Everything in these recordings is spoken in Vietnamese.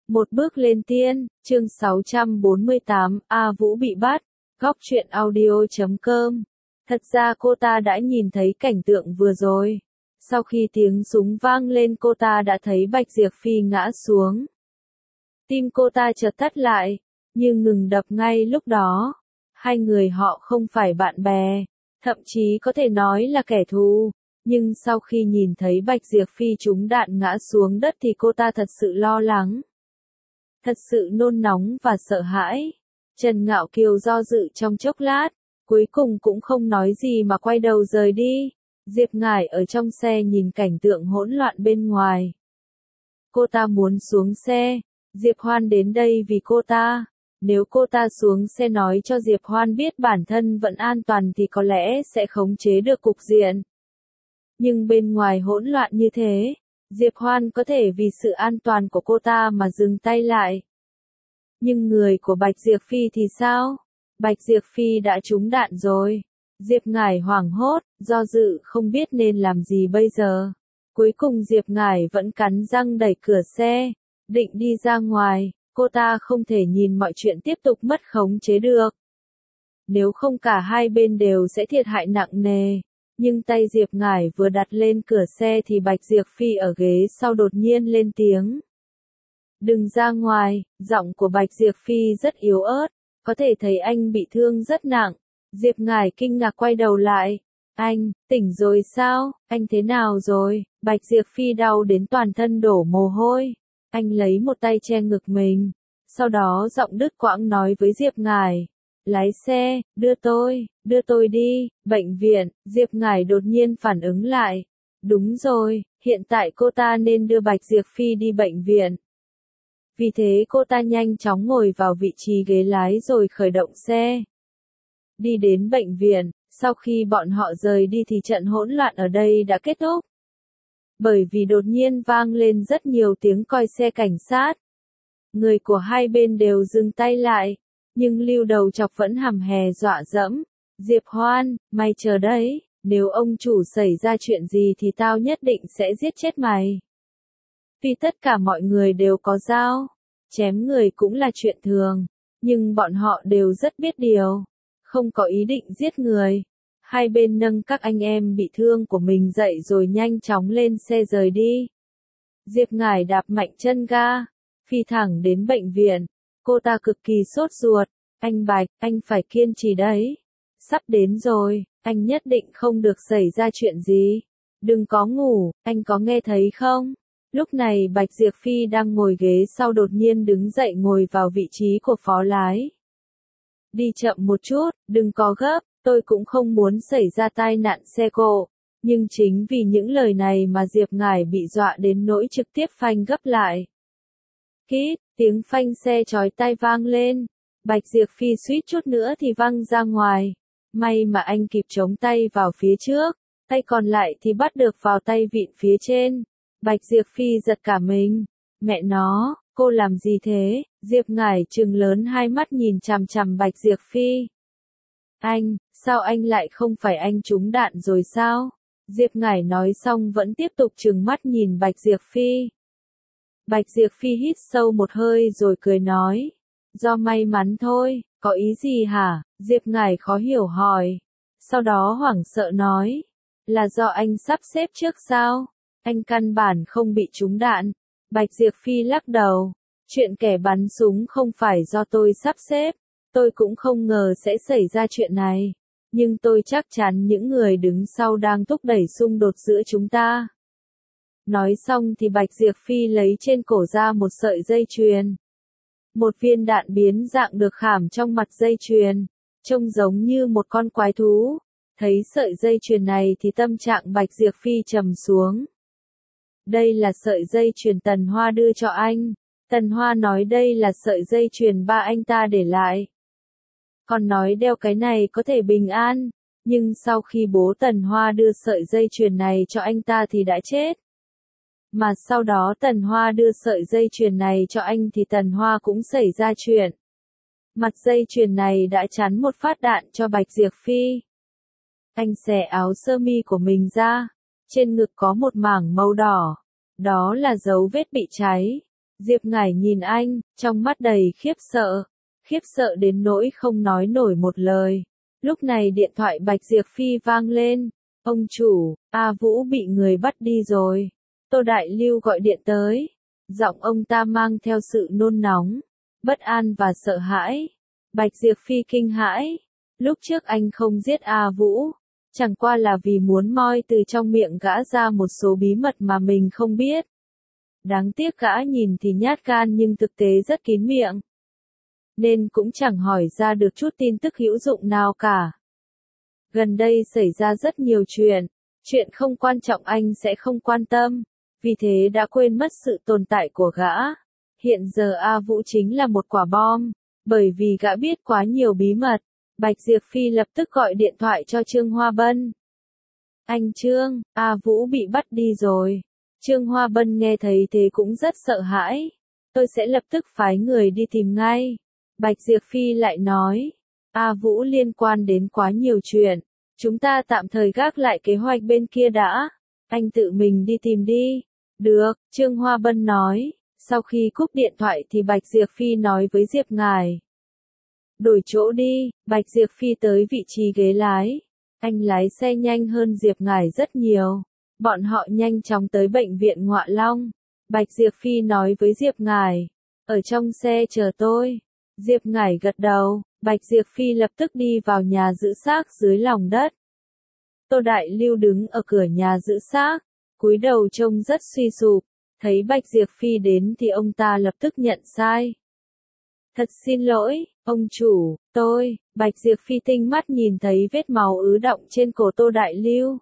Một bước lên tiên, chương 648, A Vũ bị bắt, góc truyện audio.com. Thật ra cô ta đã nhìn thấy cảnh tượng vừa rồi. Sau khi tiếng súng vang lên cô ta đã thấy Bạch Diệp Phi ngã xuống. Tim cô ta chợt thắt lại, nhưng ngừng đập ngay lúc đó. Hai người họ không phải bạn bè, thậm chí có thể nói là kẻ thù. Nhưng sau khi nhìn thấy Bạch Diệp Phi trúng đạn ngã xuống đất thì cô ta thật sự lo lắng. Thật sự nôn nóng và sợ hãi. Trần Ngạo Kiều do dự trong chốc lát, cuối cùng cũng không nói gì mà quay đầu rời đi. Diệp Ngải ở trong xe nhìn cảnh tượng hỗn loạn bên ngoài. Cô ta muốn xuống xe. Diệp Hoan đến đây vì cô ta. Nếu cô ta xuống xe nói cho Diệp Hoan biết bản thân vẫn an toàn thì có lẽ sẽ khống chế được cục diện. Nhưng bên ngoài hỗn loạn như thế, Diệp Hoan có thể vì sự an toàn của cô ta mà dừng tay lại. Nhưng người của Bạch Diệp Phi thì sao? Bạch Diệp Phi đã trúng đạn rồi. Diệp Ngải hoảng hốt, do dự không biết nên làm gì bây giờ. Cuối cùng Diệp Ngải vẫn cắn răng đẩy cửa xe, định đi ra ngoài. Cô ta không thể nhìn mọi chuyện tiếp tục mất khống chế được. Nếu không cả hai bên đều sẽ thiệt hại nặng nề. Nhưng tay Diệp Ngải vừa đặt lên cửa xe thì Bạch Diệp Phi ở ghế sau đột nhiên lên tiếng. Đừng ra ngoài, giọng của Bạch Diệp Phi rất yếu ớt, có thể thấy anh bị thương rất nặng. Diệp Ngải kinh ngạc quay đầu lại. Anh, tỉnh rồi sao, anh thế nào rồi? Bạch Diệp Phi đau đến toàn thân đổ mồ hôi. Anh lấy một tay che ngực mình, sau đó giọng đứt quãng nói với Diệp Ngải. Lái xe, đưa tôi đi, bệnh viện. Diệp Ngải đột nhiên phản ứng lại. Đúng rồi, hiện tại cô ta nên đưa Bạch Diệp Phi đi bệnh viện. Vì thế cô ta nhanh chóng ngồi vào vị trí ghế lái rồi khởi động xe. Đi đến bệnh viện, sau khi bọn họ rời đi thì trận hỗn loạn ở đây đã kết thúc. Bởi vì đột nhiên vang lên rất nhiều tiếng còi xe cảnh sát. Người của hai bên đều dừng tay lại. Nhưng Lưu Đầu Chọc vẫn hằm hè dọa dẫm. Diệp Hoan, mày chờ đấy, nếu ông chủ xảy ra chuyện gì thì tao nhất định sẽ giết chết mày. Vì tất cả mọi người đều có dao, chém người cũng là chuyện thường, nhưng bọn họ đều rất biết điều, không có ý định giết người. Hai bên nâng các anh em bị thương của mình dậy rồi nhanh chóng lên xe rời đi. Diệp Ngải đạp mạnh chân ga, phi thẳng đến bệnh viện. Cô ta cực kỳ sốt ruột. Anh Bạch, anh phải kiên trì đấy. Sắp đến rồi, anh nhất định không được xảy ra chuyện gì. Đừng có ngủ, anh có nghe thấy không? Lúc này Bạch Diệp Phi đang ngồi ghế sau đột nhiên đứng dậy ngồi vào vị trí của phó lái. Đi chậm một chút, đừng có gấp, tôi cũng không muốn xảy ra tai nạn xe cộ. Nhưng chính vì những lời này mà Diệp Ngải bị dọa đến nỗi trực tiếp phanh gấp lại. Kít, tiếng phanh xe chói tai vang lên. Bạch Diệp Phi suýt chút nữa thì văng ra ngoài. May mà anh kịp chống tay vào phía trước, tay còn lại thì bắt được vào tay vịn phía trên. Bạch Diệp Phi giật cả mình. Mẹ nó, cô làm gì thế? Diệp Ngải trừng lớn hai mắt nhìn chằm chằm Bạch Diệp Phi. Anh, sao anh lại không phải anh trúng đạn rồi sao? Diệp Ngải nói xong vẫn tiếp tục trừng mắt nhìn Bạch Diệp Phi. Bạch Diệp Phi hít sâu một hơi rồi cười nói. Do may mắn thôi, có ý gì hả? Diệp Ngải khó hiểu hỏi. Sau đó hoảng sợ nói. Là do anh sắp xếp trước sao? Anh căn bản không bị trúng đạn. Bạch Diệp Phi lắc đầu. Chuyện kẻ bắn súng không phải do tôi sắp xếp. Tôi cũng không ngờ sẽ xảy ra chuyện này. Nhưng tôi chắc chắn những người đứng sau đang thúc đẩy xung đột giữa chúng ta. Nói xong thì Bạch Diệp Phi lấy trên cổ ra một sợi dây chuyền. Một viên đạn biến dạng được khảm trong mặt dây chuyền, trông giống như một con quái thú. Thấy sợi dây chuyền này thì tâm trạng Bạch Diệp Phi trầm xuống. Đây là sợi dây chuyền Tần Hoa đưa cho anh. Tần Hoa nói đây là sợi dây chuyền ba anh ta để lại. Còn nói đeo cái này có thể bình an, nhưng sau khi bố Tần Hoa đưa sợi dây chuyền này cho anh ta thì đã chết. Mà sau đó Tần Hoa đưa sợi dây chuyền này cho anh thì Tần Hoa cũng xảy ra chuyện. Mặt dây chuyền này đã chắn một phát đạn cho Bạch Diệp Phi. Anh xẻ áo sơ mi của mình ra, trên ngực có một mảng màu đỏ, đó là dấu vết bị cháy. Diệp Ngải nhìn anh, trong mắt đầy khiếp sợ đến nỗi không nói nổi một lời. Lúc này điện thoại Bạch Diệp Phi vang lên. Ông chủ, A Vũ bị người bắt đi rồi. Tô Đại Lưu gọi điện tới. Giọng ông ta mang theo sự nôn nóng, bất an và sợ hãi. Bạch Diệp Phi kinh hãi. Lúc trước anh không giết A Vũ, chẳng qua là vì muốn moi từ trong miệng gã ra một số bí mật mà mình không biết. Đáng tiếc gã nhìn thì nhát gan nhưng thực tế rất kín miệng, nên cũng chẳng hỏi ra được chút tin tức hữu dụng nào cả. Gần đây xảy ra rất nhiều chuyện không quan trọng anh sẽ không quan tâm, vì thế đã quên mất sự tồn tại của gã. Hiện giờ A Vũ chính là một quả bom, bởi vì gã biết quá nhiều bí mật. Bạch Diệp Phi lập tức gọi điện thoại cho Trương Hoa Bân. Anh Trương, A Vũ bị bắt đi rồi. Trương Hoa Bân nghe thấy thế cũng rất sợ hãi. Tôi sẽ lập tức phái người đi tìm ngay. Bạch Diệp Phi lại nói. A Vũ liên quan đến quá nhiều chuyện. Chúng ta tạm thời gác lại kế hoạch bên kia đã. Anh tự mình đi tìm đi. Được, Trương Hoa Bân nói. Sau khi cúp điện thoại thì Bạch Diệp Phi nói với Diệp Ngải. Đổi chỗ đi, Bạch Diệp Phi tới vị trí ghế lái. Anh lái xe nhanh hơn Diệp Ngải rất nhiều. Bọn họ nhanh chóng tới bệnh viện Ngọa Long. Bạch Diệp Phi nói với Diệp Ngải. Ở trong xe chờ tôi. Diệp Ngải gật đầu. Bạch Diệp Phi lập tức đi vào nhà giữ xác dưới lòng đất. Tô Đại Lưu đứng ở cửa nhà giữ xác, cúi đầu trông rất suy sụp. Thấy Bạch Diệp Phi đến thì ông ta lập tức nhận sai. Thật xin lỗi, ông chủ, Bạch Diệp Phi tinh mắt nhìn thấy vết máu ứ đọng trên cổ Tô Đại Lưu.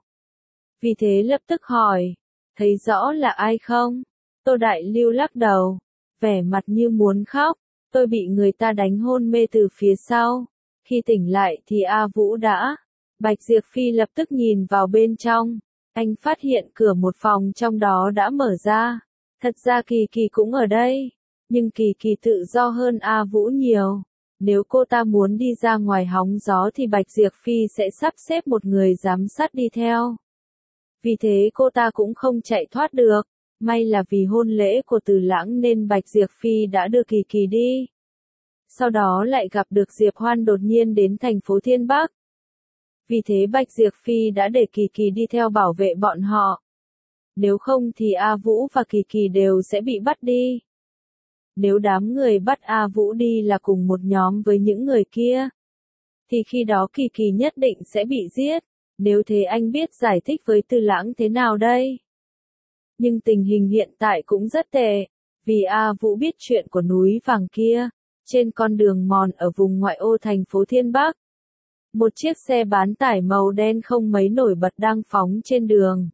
Vì thế lập tức hỏi, thấy rõ là ai không? Tô Đại Lưu lắc đầu, vẻ mặt như muốn khóc. Tôi bị người ta đánh hôn mê từ phía sau. Khi tỉnh lại thì A Vũ đã. Bạch Diệp Phi lập tức nhìn vào bên trong. Anh phát hiện cửa một phòng trong đó đã mở ra. Thật ra Kỳ Kỳ cũng ở đây. Nhưng Kỳ Kỳ tự do hơn A Vũ nhiều. Nếu cô ta muốn đi ra ngoài hóng gió thì Bạch Diệp Phi sẽ sắp xếp một người giám sát đi theo. Vì thế cô ta cũng không chạy thoát được. May là vì hôn lễ của Từ Lãng nên Bạch Diệp Phi đã đưa Kỳ Kỳ đi. Sau đó lại gặp được Diệp Hoan đột nhiên đến thành phố Thiên Bắc. Vì thế Bạch Diệp Phi đã để Kỳ Kỳ đi theo bảo vệ bọn họ. Nếu không thì A Vũ và Kỳ Kỳ đều sẽ bị bắt đi. Nếu đám người bắt A Vũ đi là cùng một nhóm với những người kia, thì khi đó Kỳ Kỳ nhất định sẽ bị giết. Nếu thế anh biết giải thích với Từ Lãng thế nào đây? Nhưng tình hình hiện tại cũng rất tệ, vì A Vũ biết chuyện của núi vàng kia. Trên con đường mòn ở vùng ngoại ô thành phố Thiên Bắc, một chiếc xe bán tải màu đen không mấy nổi bật đang phóng trên đường.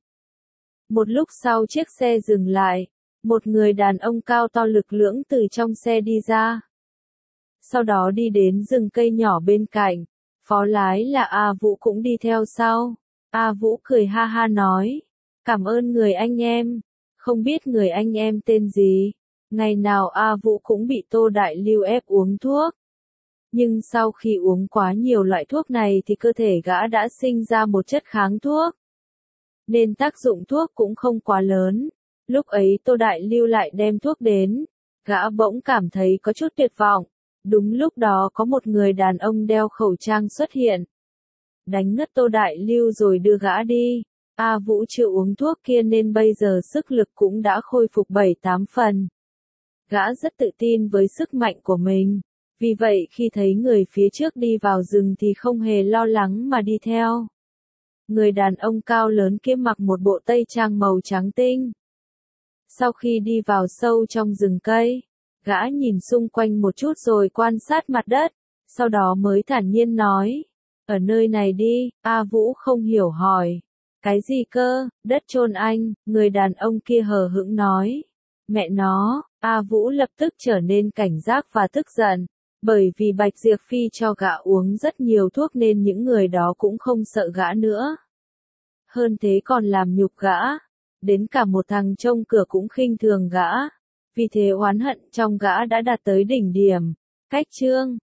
Một lúc sau chiếc xe dừng lại, một người đàn ông cao to lực lưỡng từ trong xe đi ra. Sau đó đi đến rừng cây nhỏ bên cạnh, phó lái là A Vũ cũng đi theo sau. A Vũ cười ha ha nói, cảm ơn người anh em, không biết người anh em tên gì. Ngày nào A Vũ cũng bị Tô Đại Lưu ép uống thuốc. Nhưng sau khi uống quá nhiều loại thuốc này thì cơ thể gã đã sinh ra một chất kháng thuốc. Nên tác dụng thuốc cũng không quá lớn. Lúc ấy Tô Đại Lưu lại đem thuốc đến. Gã bỗng cảm thấy có chút tuyệt vọng. Đúng lúc đó có một người đàn ông đeo khẩu trang xuất hiện. Đánh ngất Tô Đại Lưu rồi đưa gã đi. A Vũ chưa uống thuốc kia nên bây giờ sức lực cũng đã khôi phục 7-8 phần. Gã rất tự tin với sức mạnh của mình. Vì vậy khi thấy người phía trước đi vào rừng thì không hề lo lắng mà đi theo. Người đàn ông cao lớn kia mặc một bộ tây trang màu trắng tinh. Sau khi đi vào sâu trong rừng cây, gã nhìn xung quanh một chút rồi quan sát mặt đất, sau đó mới thản nhiên nói, ở nơi này đi. A Vũ không hiểu hỏi, cái gì cơ, đất chôn anh, người đàn ông kia hờ hững nói, mẹ nó. A Vũ lập tức trở nên cảnh giác và tức giận, bởi vì Bạch Diệp Phi cho gã uống rất nhiều thuốc nên những người đó cũng không sợ gã nữa. Hơn thế còn làm nhục gã, đến cả một thằng trông cửa cũng khinh thường gã. Vì thế oán hận trong gã đã đạt tới đỉnh điểm. Cách chương